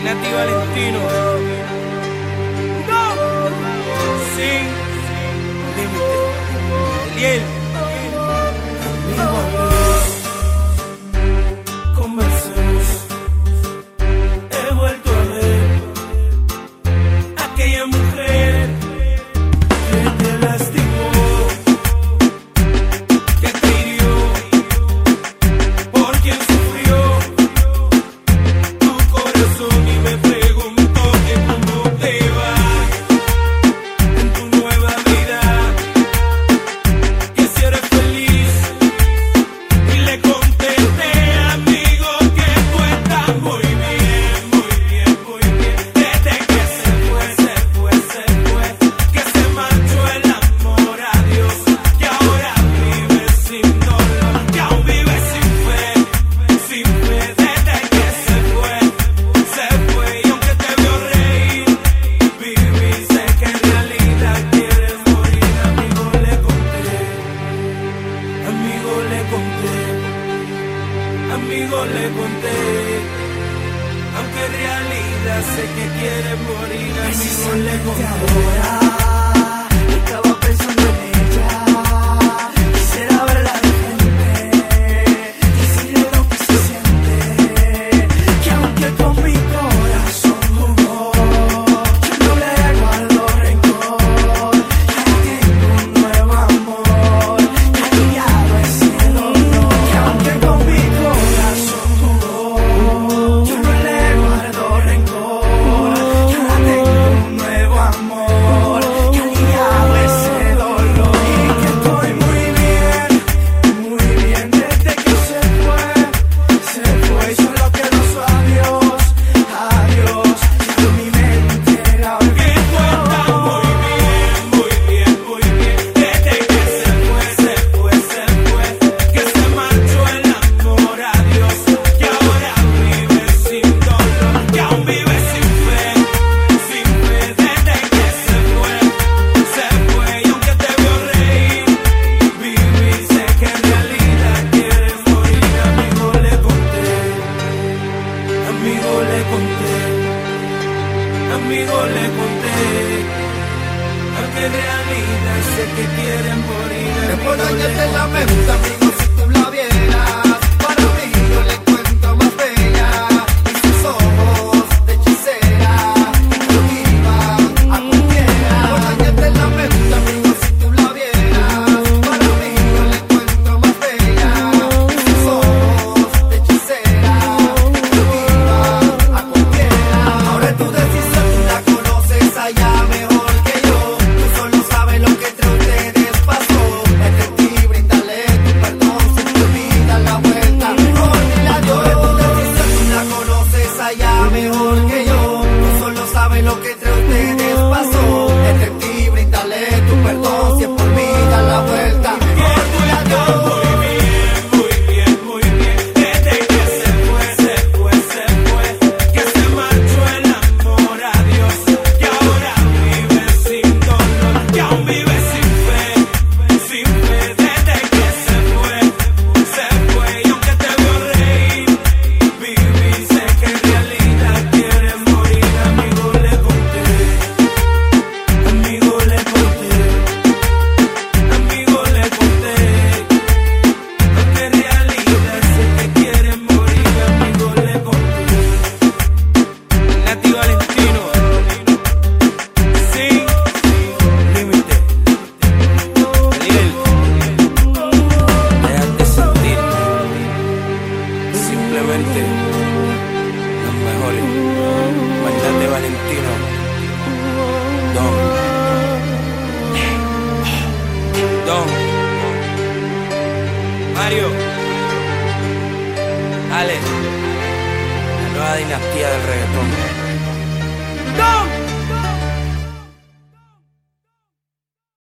Nati Valentino. No. Sin límite. Eliel. Conversemos. He vuelto a ver aquella mujer que te lastimó, que te hirió, por quien sufrió tu corazón, y me preguntó que cómo te va en tu nueva vida, que si eres feliz, y le contesté, amigo, que tú estás muy bien, muy bien, muy bien, desde que se fue, que se marchó el amor, adiós, que ahora vives sin dolor, que aún vives sin fe, desde que se fue, y aunque te vio reír, viví, sé que en realidad quieres morir, amigo, le conté, aunque en realidad sé que quieres morir, amigo, le conté. Ahora estaba pensando en ella, quisiera verla de frente, decirle lo que se siente, que aunque con mi corazón jugó, yo no le guardo rencor, ya tengo un nuevo amor, que ha aliviado ese dolor, que aunque con mi corazón jugó, yo no le guardo rencor, ya tengo un nuevo amor, que ha aliviado ese dolor, y que estoy muy bien desde que se fue, solo quedó su adiós, y en mi mente la Que tú estás muy bien, desde que se fue, que se marchó el amor, adiós, que ahora vives sin dolor, que aún vives sin fe, desde que se fue, y aunque te vio reír, viví, sé que en realidad quieres morir, amigo, le conté, aunque en realidad sé que quieres morir, Después amigo, le dañarte la conté. mente, amigo, si tú la vieras, para mí yo le encuentro más bella, y sus ojos de hechicera, cautivan a cualquiera. Después dañarte la mente, amigo, si tú la vieras, para mí yo le encuentro más bella, y sus ojos de hechicera, cautivan a cualquiera. Ahora tu decisión, tú la conoces allá mejor que yo, tú solo sabes lo que entre ustedes pasó, entre ti bríndale tu perdón, si te olvidas la vuelta, mejor dile adiós. Ahora tu decisión, tú la conoces allá mejor que yo, tú solo sabes lo que entre ustedes pasó, entre ti bríndale tu perdón, si es por mí da la vuelta, mejor dile adiós. Muy bien, desde que se fue, que se marchó el amor, adiós, que ahora vives sin dolor, que aún vives sin fe, desde que se fue, y aunque te vio reír, viví, sé que en realidad quieres morir, amigo, le conté, amigo, le conté, aunque en realidad sé que quieres morir, amigo, le conté. Nati Valentino, sin límite. Eliel, déjate sentir. Simplemente los mejores. Nati Valentino, Don Mario, Ale, la nueva dinastía del reggaetón. Don